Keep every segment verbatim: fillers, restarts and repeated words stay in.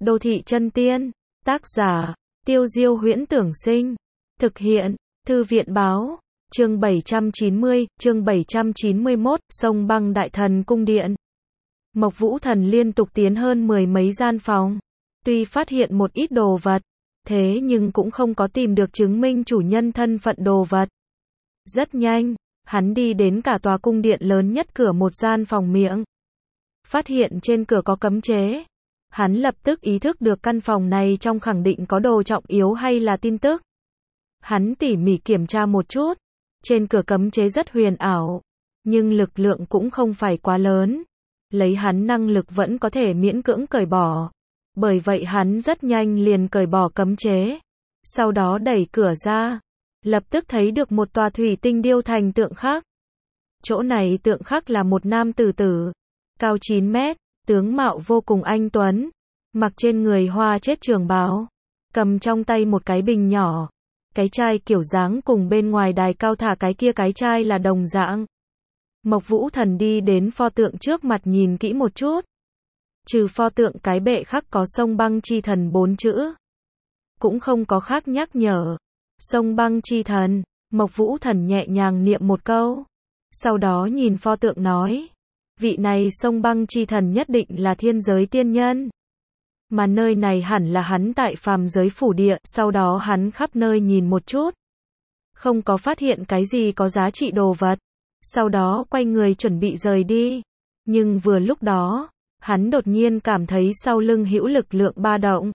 Đô thị chân tiên. Tác giả, Tiêu Diêu Huyễn Tưởng Sinh. Thực hiện, Thư viện Báo. Chương bảy trăm chín mươi, chương bảy trăm chín mươi mốt, Sông Băng Đại Thần Cung Điện. Mộc Vũ Thần liên tục tiến hơn mười mấy gian phòng. Tuy phát hiện một ít đồ vật, thế nhưng cũng không có tìm được chứng minh chủ nhân thân phận đồ vật. Rất nhanh, hắn đi đến cả tòa cung điện lớn nhất cửa một gian phòng miệng. Phát hiện trên cửa có cấm chế. Hắn lập tức ý thức được căn phòng này trong khẳng định có đồ trọng yếu hay là tin tức. Hắn tỉ mỉ kiểm tra một chút. Trên cửa cấm chế rất huyền ảo, nhưng lực lượng cũng không phải quá lớn. Lấy hắn năng lực vẫn có thể miễn cưỡng cởi bỏ. Bởi vậy hắn rất nhanh liền cởi bỏ cấm chế. Sau đó đẩy cửa ra. Lập tức thấy được một tòa thủy tinh điêu thành tượng khắc. Chỗ này tượng khắc là một nam tử tử. Cao chín mét, tướng mạo vô cùng anh tuấn. Mặc trên người hoa chết trường bào. Cầm trong tay một cái bình nhỏ. Cái chai kiểu dáng cùng bên ngoài đài cao thả cái kia cái chai là đồng dạng. Mộc Vũ Thần đi đến pho tượng trước mặt nhìn kỹ một chút. Trừ pho tượng cái bệ khắc có sông băng chi thần bốn chữ. Cũng không có khác nhắc nhở. Sông băng chi thần, Mộc Vũ Thần nhẹ nhàng niệm một câu. Sau đó nhìn pho tượng nói. Vị này sông băng chi thần nhất định là thiên giới tiên nhân. Mà nơi này hẳn là hắn tại phàm giới phủ địa, sau đó hắn khắp nơi nhìn một chút. Không có phát hiện cái gì có giá trị đồ vật. Sau đó quay người chuẩn bị rời đi. Nhưng vừa lúc đó, hắn đột nhiên cảm thấy sau lưng hữu lực lượng ba động.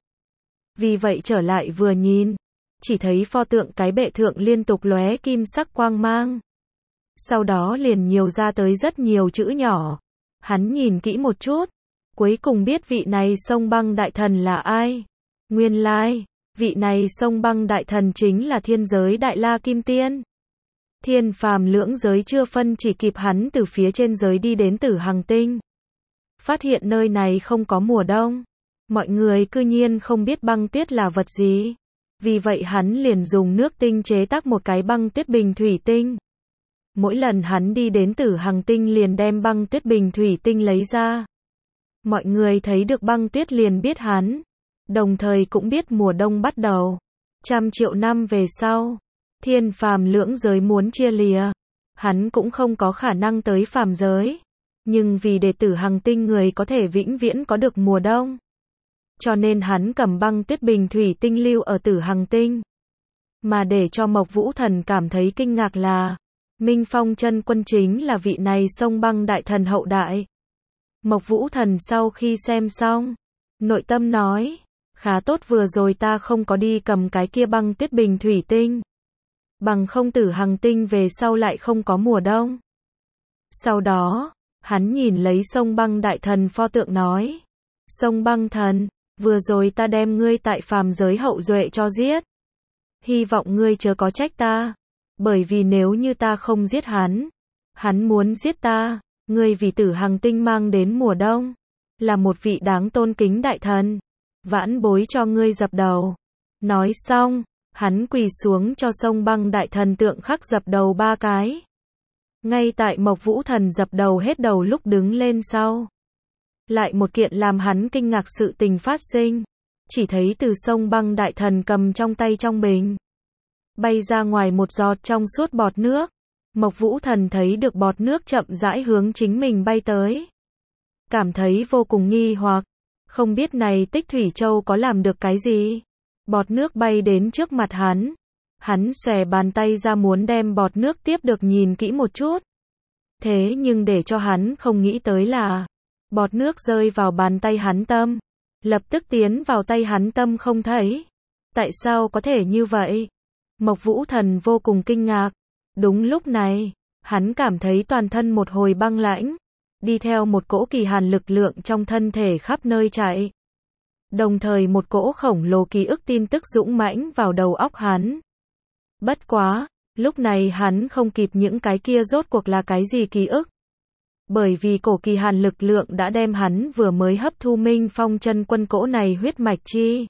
Vì vậy trở lại vừa nhìn, chỉ thấy pho tượng cái bệ thượng liên tục lóe kim sắc quang mang. Sau đó liền nhiều ra tới rất nhiều chữ nhỏ. Hắn nhìn kỹ một chút. Cuối cùng biết vị này sông băng đại thần là ai. Nguyên lai, vị này sông băng đại thần chính là thiên giới đại la kim tiên. Thiên phàm lưỡng giới chưa phân chỉ kịp hắn từ phía trên giới đi đến Tử Hằng Tinh. Phát hiện nơi này không có mùa đông. Mọi người cư nhiên không biết băng tuyết là vật gì. Vì vậy hắn liền dùng nước tinh chế tác một cái băng tuyết bình thủy tinh. Mỗi lần hắn đi đến Tử Hằng Tinh liền đem băng tuyết bình thủy tinh lấy ra. Mọi người thấy được băng tuyết liền biết hắn. Đồng thời cũng biết mùa đông bắt đầu. Trăm triệu năm về sau, thiên phàm lưỡng giới muốn chia lìa. Hắn cũng không có khả năng tới phàm giới. Nhưng vì để Tử Hằng Tinh người có thể vĩnh viễn có được mùa đông. Cho nên hắn cầm băng tuyết bình thủy tinh lưu ở Tử Hằng Tinh. Mà để cho Mộc Vũ Thần cảm thấy kinh ngạc là, Minh Phong chân quân chính là vị này sông băng đại thần hậu đại. Mộc Vũ Thần sau khi xem xong, nội tâm nói, khá tốt vừa rồi ta không có đi cầm cái kia băng tuyết bình thủy tinh. Bằng không Tử Hằng Tinh về sau lại không có mùa đông. Sau đó, hắn nhìn lấy sông băng đại thần pho tượng nói, sông băng thần, vừa rồi ta đem ngươi tại phàm giới hậu duệ cho giết. Hy vọng ngươi chớ có trách ta, bởi vì nếu như ta không giết hắn, hắn muốn giết ta. Ngươi vì Tử Hằng Tinh mang đến mùa đông, là một vị đáng tôn kính đại thần, vãn bối cho ngươi dập đầu. Nói xong, hắn quỳ xuống cho sông băng đại thần tượng khắc dập đầu ba cái. Ngay tại Mộc Vũ Thần dập đầu hết đầu lúc đứng lên sau. Lại một kiện làm hắn kinh ngạc sự tình phát sinh. Chỉ thấy từ sông băng đại thần cầm trong tay trong bình. Bay ra ngoài một giọt trong suốt bọt nước. Mộc Vũ Thần thấy được bọt nước chậm rãi hướng chính mình bay tới. Cảm thấy vô cùng nghi hoặc. Không biết này Tích Thủy Châu có làm được cái gì. Bọt nước bay đến trước mặt hắn. Hắn xòe bàn tay ra muốn đem bọt nước tiếp được nhìn kỹ một chút. Thế nhưng để cho hắn không nghĩ tới là, bọt nước rơi vào bàn tay hắn tâm. Lập tức tiến vào tay hắn tâm không thấy. Tại sao có thể như vậy? Mộc Vũ Thần vô cùng kinh ngạc. Đúng lúc này, hắn cảm thấy toàn thân một hồi băng lãnh, đi theo một cỗ kỳ hàn lực lượng trong thân thể khắp nơi chạy. Đồng thời một cỗ khổng lồ ký ức tin tức dũng mãnh vào đầu óc hắn. Bất quá, lúc này hắn không kịp những cái kia rốt cuộc là cái gì ký ức. Bởi vì cổ kỳ hàn lực lượng đã đem hắn vừa mới hấp thu Minh Phong chân quân cỗ này huyết mạch chi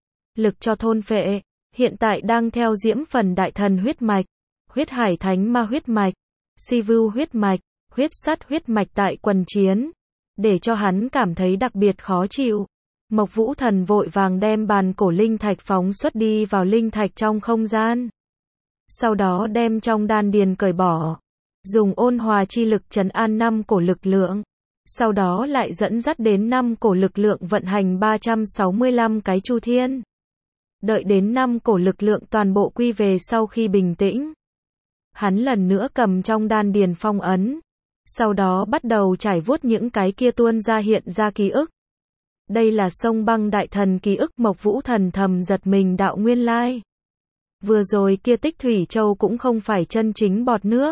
lực cho thôn phệ, hiện tại đang theo diễm phần đại thần huyết mạch. Huyết hải thánh ma huyết mạch, si vưu huyết mạch, huyết sắt huyết mạch tại quần chiến, để cho hắn cảm thấy đặc biệt khó chịu. Mộc Vũ Thần vội vàng đem bàn cổ linh thạch phóng xuất đi vào linh thạch trong không gian. Sau đó đem trong đan điền cởi bỏ, dùng ôn hòa chi lực trấn an năm cổ lực lượng. Sau đó lại dẫn dắt đến năm cổ lực lượng vận hành ba trăm sáu mươi lăm cái chu thiên. Đợi đến năm cổ lực lượng toàn bộ quy về sau khi bình tĩnh, hắn lần nữa cầm trong đan điền phong ấn, sau đó bắt đầu trải vuốt những cái kia tuôn ra hiện ra ký ức. Đây là sông băng đại thần ký ức. Mộc Vũ Thần thầm giật mình, đạo nguyên lai vừa rồi kia tích thủy châu cũng không phải chân chính bọt nước,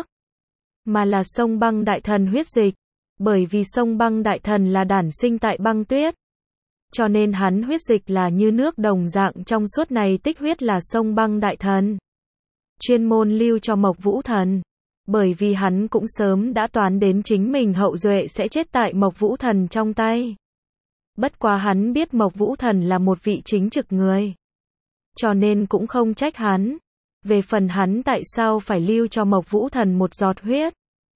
mà là sông băng đại thần huyết dịch. Bởi vì sông băng đại thần là đản sinh tại băng tuyết, cho nên hắn huyết dịch là như nước đồng dạng trong suốt, này tích huyết là sông băng đại thần chuyên môn lưu cho Mộc Vũ Thần. Bởi vì hắn cũng sớm đã toán đến chính mình hậu duệ sẽ chết tại Mộc Vũ Thần trong tay. Bất quá hắn biết Mộc Vũ Thần là một vị chính trực người, cho nên cũng không trách hắn. Về phần hắn tại sao phải lưu cho Mộc Vũ Thần một giọt huyết,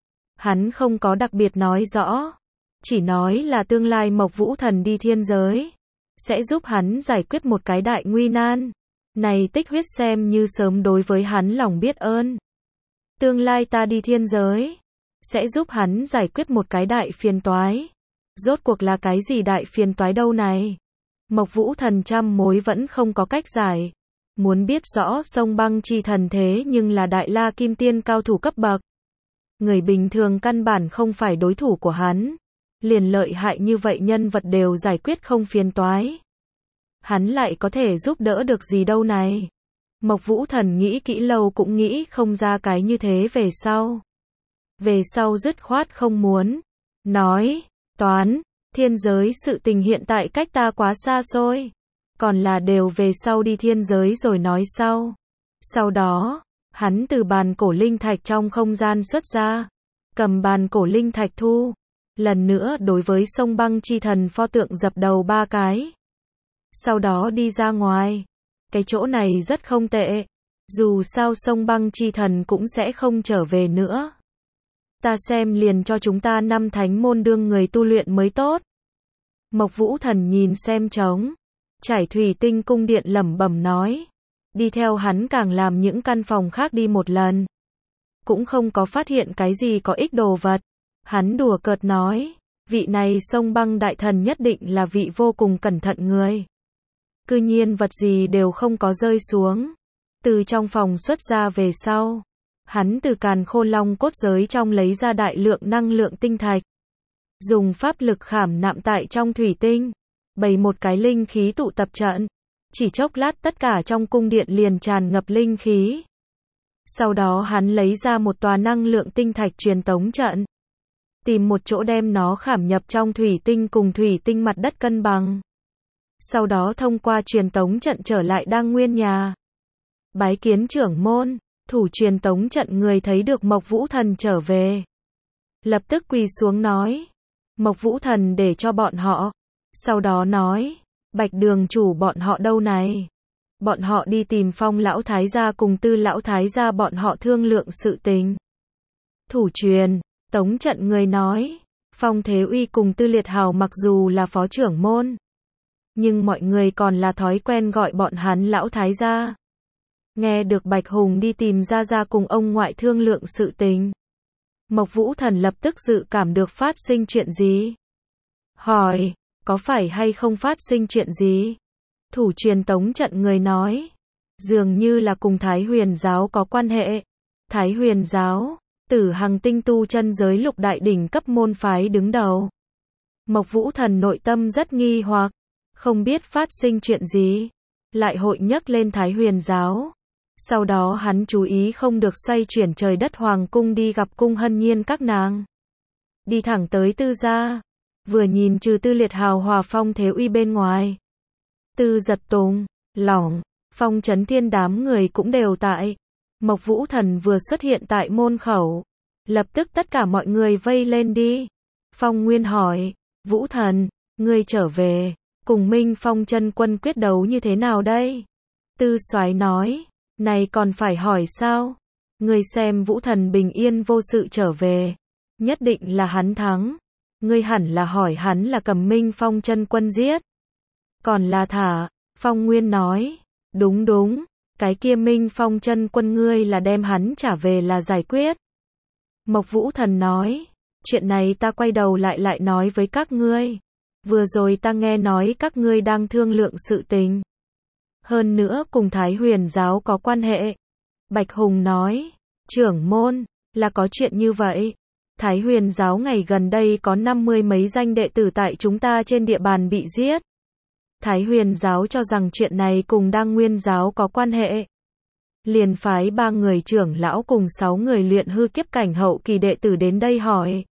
hắn không có đặc biệt nói rõ, chỉ nói là tương lai Mộc Vũ Thần đi thiên giới, sẽ giúp hắn giải quyết một cái đại nguy nan. Này tích huyết xem như sớm đối với hắn lòng biết ơn. Tương lai ta đi thiên giới, sẽ giúp hắn giải quyết một cái đại phiền toái. Rốt cuộc là cái gì đại phiền toái đâu này? Mộc Vũ Thần trăm mối vẫn không có cách giải. Muốn biết rõ sông băng chi thần thế nhưng là đại la kim tiên cao thủ cấp bậc. Người bình thường căn bản không phải đối thủ của hắn. Liền lợi hại như vậy nhân vật đều giải quyết không phiền toái, hắn lại có thể giúp đỡ được gì đâu này? Mộc Vũ Thần nghĩ kỹ lâu cũng nghĩ không ra cái như thế về sau. Về sau dứt khoát không muốn. Nói, toán, thiên giới sự tình hiện tại cách ta quá xa xôi. Còn là đều về sau đi thiên giới rồi nói sau. Sau đó, hắn từ bàn cổ linh thạch trong không gian xuất ra. Cầm bàn cổ linh thạch thu. Lần nữa đối với sông băng chi thần pho tượng dập đầu ba cái. Sau đó đi ra ngoài. Cái chỗ này rất không tệ. Dù sao sông băng chi thần cũng sẽ không trở về nữa. Ta xem liền cho chúng ta năm thánh môn đương người tu luyện mới tốt. Mộc Vũ Thần nhìn xem trống trải thủy tinh cung điện lẩm bẩm nói. Đi theo hắn càng làm những căn phòng khác đi một lần. Cũng không có phát hiện cái gì có ích đồ vật. Hắn đùa cợt nói. Vị này sông băng đại thần nhất định là vị vô cùng cẩn thận người. Cư nhiên vật gì đều không có rơi xuống. Từ trong phòng xuất ra về sau, hắn từ càn khôn long cốt giới trong lấy ra đại lượng năng lượng tinh thạch. Dùng pháp lực khảm nạm tại trong thủy tinh, bày một cái linh khí tụ tập trận. Chỉ chốc lát tất cả trong cung điện liền tràn ngập linh khí. Sau đó hắn lấy ra một tòa năng lượng tinh thạch truyền tống trận. Tìm một chỗ đem nó khảm nhập trong thủy tinh cùng thủy tinh mặt đất cân bằng. Sau đó thông qua truyền tống trận trở lại Đăng Nguyên nhà. Bái kiến trưởng môn, thủ truyền tống trận người thấy được Mộc Vũ Thần trở về. Lập tức quỳ xuống nói. Mộc Vũ Thần để cho bọn họ. Sau đó nói. Bạch đường chủ bọn họ đâu này? Bọn họ đi tìm Phong lão thái gia cùng Tư lão thái gia bọn họ thương lượng sự tình. Thủ truyền tống trận người nói. Phong Thế Uy cùng Tư Liệt Hào mặc dù là phó trưởng môn, nhưng mọi người còn là thói quen gọi bọn hắn lão thái gia. Nghe được Bạch Hùng đi tìm gia gia cùng ông ngoại thương lượng sự tình, Mộc Vũ Thần lập tức dự cảm được phát sinh chuyện gì. Hỏi, có phải hay không phát sinh chuyện gì? Thủ truyền tống trận người nói, dường như là cùng Thái Huyền giáo có quan hệ. Thái Huyền giáo, Tử Hằng tinh tu chân giới lục đại đỉnh cấp môn phái đứng đầu. Mộc Vũ Thần nội tâm rất nghi hoặc, không biết phát sinh chuyện gì, lại hội nhắc lên Thái Huyền giáo. Sau đó hắn chú ý không được xoay chuyển trời đất hoàng cung đi gặp Cung Hân Nhiên các nàng. Đi thẳng tới Tư gia, vừa nhìn trừ Tư Liệt Hào hòa Phong Thế Uy bên ngoài, Tư Giật Tùng, Lỏng, Phong Chấn Thiên đám người cũng đều tại. Mộc Vũ Thần vừa xuất hiện tại môn khẩu, lập tức tất cả mọi người vây lên đi. Phong Nguyên hỏi, Vũ Thần, ngươi trở về, cùng Minh Phong chân quân quyết đấu như thế nào đây? Tư Soái nói, này còn phải hỏi sao? Ngươi xem Vũ Thần bình yên vô sự trở về, nhất định là hắn thắng. Ngươi hẳn là hỏi hắn là cầm Minh Phong chân quân giết. Còn là thả, Phong Nguyên nói. Đúng đúng, cái kia Minh Phong chân quân ngươi là đem hắn trả về là giải quyết. Mộc Vũ Thần nói. Chuyện này ta quay đầu lại lại nói với các ngươi. Vừa rồi ta nghe nói các ngươi đang thương lượng sự tình. Hơn nữa cùng Thái Huyền giáo có quan hệ. Bạch Hùng nói. Trưởng môn, là có chuyện như vậy. Thái Huyền giáo ngày gần đây có năm mươi mấy danh đệ tử tại chúng ta trên địa bàn bị giết. Thái Huyền giáo cho rằng chuyện này cùng Đăng Nguyên giáo có quan hệ. Liền phái ba người trưởng lão cùng sáu người luyện hư kiếp cảnh hậu kỳ đệ tử đến đây hỏi.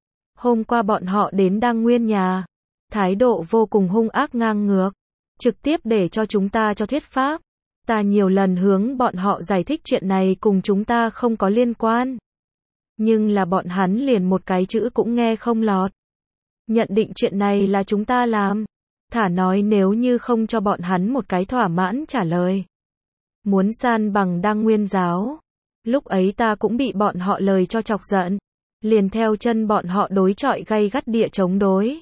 Hôm qua bọn họ đến Đăng Nguyên nhà, thái độ vô cùng hung ác ngang ngược, trực tiếp để cho chúng ta cho thuyết pháp. Ta nhiều lần hướng bọn họ giải thích chuyện này cùng chúng ta không có liên quan. Nhưng là bọn hắn liền một cái chữ cũng nghe không lọt. Nhận định chuyện này là chúng ta làm. Thả nói nếu như không cho bọn hắn một cái thỏa mãn trả lời. Muốn san bằng Đăng Nguyên giáo. Lúc ấy ta cũng bị bọn họ lời cho chọc giận. Liền theo chân bọn họ đối chọi gay gắt địa chống đối.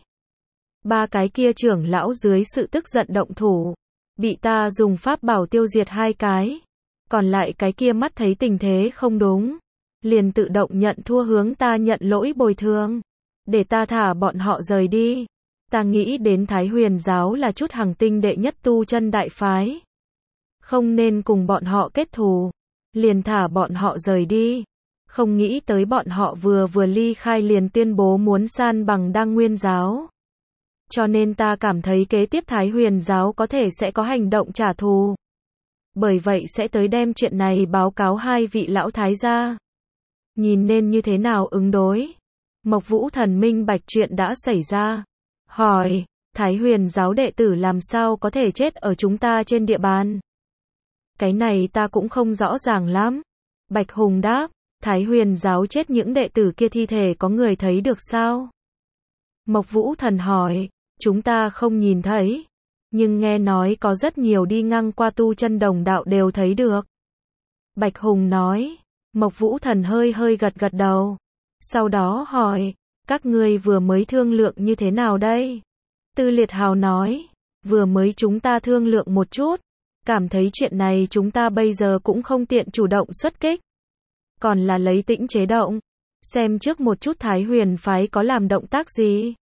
Ba cái kia trưởng lão dưới sự tức giận động thủ. Bị ta dùng pháp bảo tiêu diệt hai cái. Còn lại cái kia mắt thấy tình thế không đúng. Liền tự động nhận thua hướng ta nhận lỗi bồi thường. Để ta thả bọn họ rời đi. Ta nghĩ đến Thái Huyền giáo là chút hàng tinh đệ nhất tu chân đại phái. Không nên cùng bọn họ kết thù. Liền thả bọn họ rời đi. Không nghĩ tới bọn họ vừa vừa ly khai liền tuyên bố muốn san bằng Đăng Nguyên giáo. Cho nên ta cảm thấy kế tiếp Thái Huyền giáo có thể sẽ có hành động trả thù. Bởi vậy sẽ tới đem chuyện này báo cáo hai vị lão thái gia. Nhìn nên như thế nào ứng đối. Mộc Vũ Thần minh bạch chuyện đã xảy ra. Hỏi, Thái Huyền giáo đệ tử làm sao có thể chết ở chúng ta trên địa bàn? Cái này ta cũng không rõ ràng lắm. Bạch Hùng đáp, Thái Huyền giáo chết những đệ tử kia thi thể có người thấy được sao? Mộc Vũ Thần hỏi, chúng ta không nhìn thấy. Nhưng nghe nói có rất nhiều đi ngang qua tu chân đồng đạo đều thấy được. Bạch Hùng nói, Mộc Vũ Thần hơi hơi gật gật đầu. Sau đó hỏi, các ngươi vừa mới thương lượng như thế nào đây? Tư Liệt Hào nói, vừa mới chúng ta thương lượng một chút. Cảm thấy chuyện này chúng ta bây giờ cũng không tiện chủ động xuất kích. Còn là lấy tĩnh chế động. Xem trước một chút Thái Huyền phái có làm động tác gì.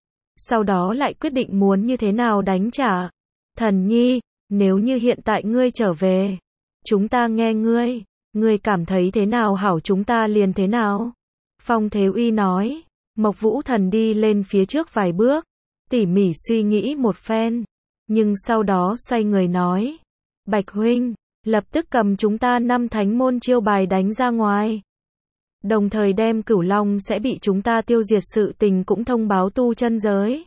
Sau đó lại quyết định muốn như thế nào đánh trả. Thần Nhi, nếu như hiện tại ngươi trở về. Chúng ta nghe ngươi. Ngươi cảm thấy thế nào hảo chúng ta liền thế nào. Phong Thế Uy nói. Mộc Vũ Thần đi lên phía trước vài bước. Tỉ mỉ suy nghĩ một phen. Nhưng sau đó xoay người nói. Bạch huynh, lập tức cầm chúng ta năm thánh môn chiêu bài đánh ra ngoài. Đồng thời đem Cửu Long sẽ bị chúng ta tiêu diệt sự tình cũng thông báo tu chân giới.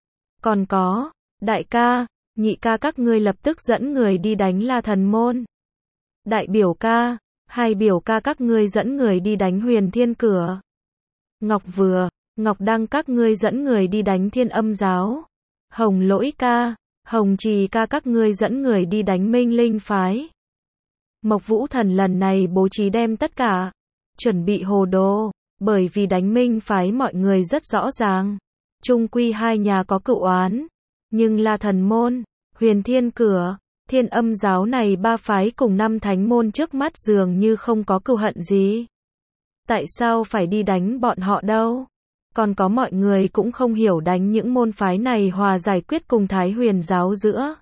Còn có, đại ca, nhị ca các ngươi lập tức dẫn người đi đánh La Thần môn. Đại biểu ca, hai biểu ca các ngươi dẫn người đi đánh Huyền Thiên cửa. Ngọc Vừa, Ngọc Đăng các ngươi dẫn người đi đánh Thiên Âm giáo. Hồng Lỗi ca, Hồng Trì ca các ngươi dẫn người đi đánh Minh Linh phái. Mộc Vũ Thần lần này bố trí đem tất cả chuẩn bị hồ đồ, bởi vì đánh Minh phái mọi người rất rõ ràng. Chung quy hai nhà có cựu oán, nhưng La Thần môn, Huyền Thiên cửa, Thiên Âm giáo này ba phái cùng năm thánh môn trước mắt dường như không có cừu hận gì. Tại sao phải đi đánh bọn họ đâu? Còn có mọi người cũng không hiểu đánh những môn phái này hòa giải quyết cùng Thái Huyền giáo giữa.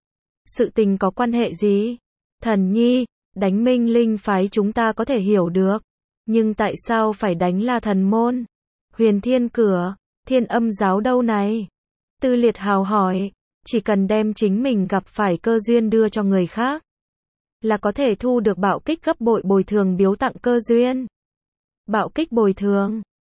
Sự tình có quan hệ gì? Thần Nhi, đánh Minh Linh phái chúng ta có thể hiểu được. Nhưng tại sao phải đánh La Thần môn? Huyền Thiên cửa, Thiên Âm giáo đâu này? Tư Liệt Hào hỏi, chỉ cần đem chính mình gặp phải cơ duyên đưa cho người khác. Là có thể thu được bạo kích gấp bội bồi thường biếu tặng cơ duyên. Bạo kích bồi thường.